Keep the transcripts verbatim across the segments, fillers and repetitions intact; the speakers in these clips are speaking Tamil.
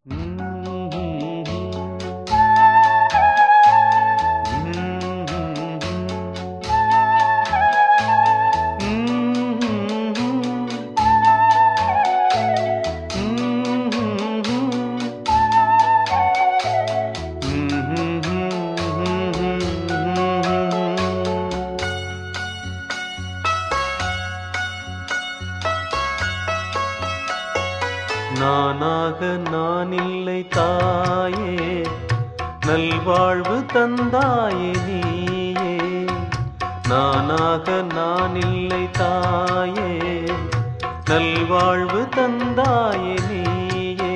நானாக நான் இல்லை தாயே, நல்வாழ்வு தந்தாயே நீயே. நானாக நான் இல்லை தாயே, நல்வாழ்வு தந்தாயே நீயே.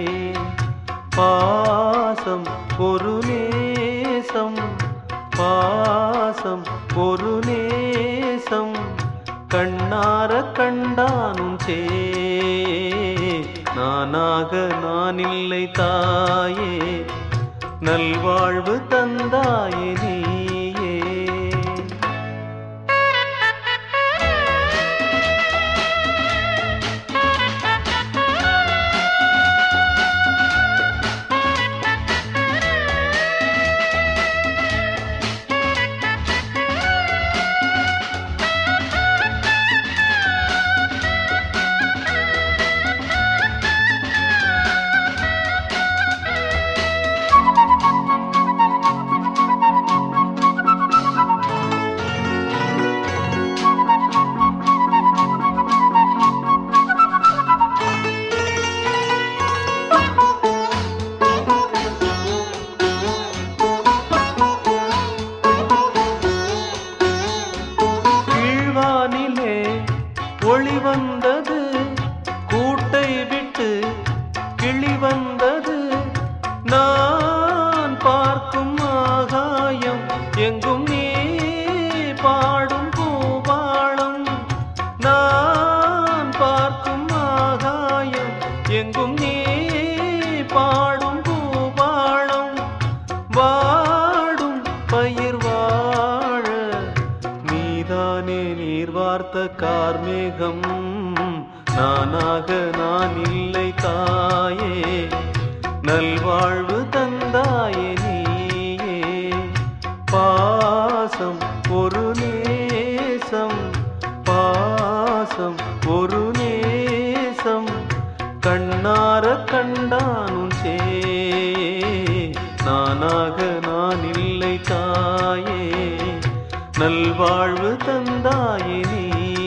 பாசம் ஒரு நேசம், பாசம் ஒரு நேசம், கண்ணார கண்டானும் சே. நானாக நான் இல்லை தாயே, நல்வாழ்வு தந்தாயே நீயே. ஒளி வந்தது, கூட்டை விட்டு கிளி வந்தது. நான் பார்க்கும் ஆகாயம் எங்கும் நீ பாடும் பூபாளம். நான் பார்க்கும் ஆகாயம் எங்கும் நீ பாடும் பூபாளம். வாடும் பயிர் வாழ நீதானே நீர் வார்த்த கார்மேகம். நானாக நான் இல்லை தாயே, நல்வாழ்வு தந்தாயே நீயே. பாசம் ஒரு நேசம், பாசம் ஒரு நேசம், கண்ணார கண்டானும் சே. நானாக நான் இல்லை தாயே, நல்வாழ்வு தந்தாயே நீயே.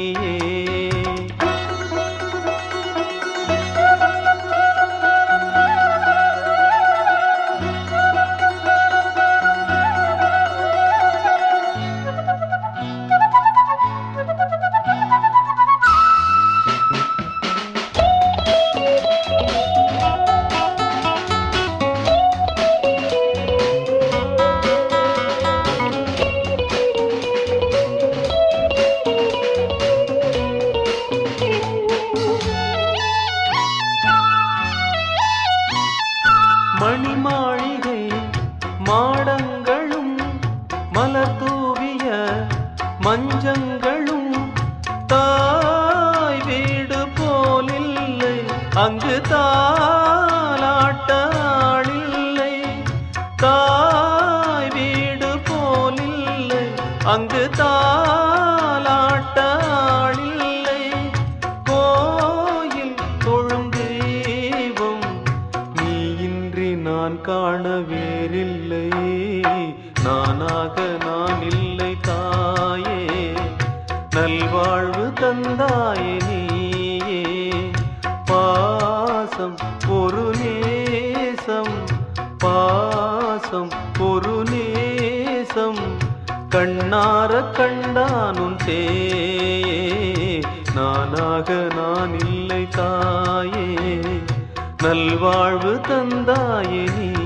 மணிமாளிகை மாடங்களும் மலர் தூவிய மஞ்சங்களும், தாய் வீடு போலில்லை அங்கு தாலாட்ட ஆளில்லை. தாய் வீடு போலில்லை அங்கு தாலாட்ட ஆளில்லை. கோயில் தொழும் தெய்வம் நீ இன்றி நான் காண வேறில்லை. நானாக நான் இல்லை தாயே, நல்வாழ்வு தந்தாயே நீயே. பாசம் ஒரு நேசம், பாசம் ஒரு நேசம், கண்ணார கண்டானும் சே. நானாக நான் இல்லை தாயே, நல்வாழ்வு தந்தாயே நீ.